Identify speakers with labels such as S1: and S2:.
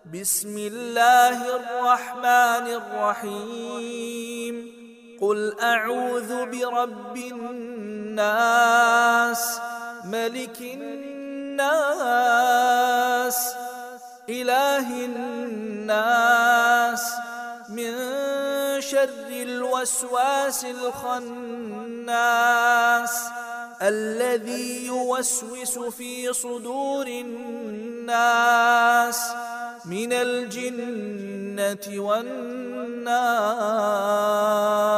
S1: بسم الله الرحمن الرحيم قل أعوذ برب الناس ملك الناس إله الناس من شر الوسواس الخناس الذي يوسوس في صدور الناس من الجنة والناس.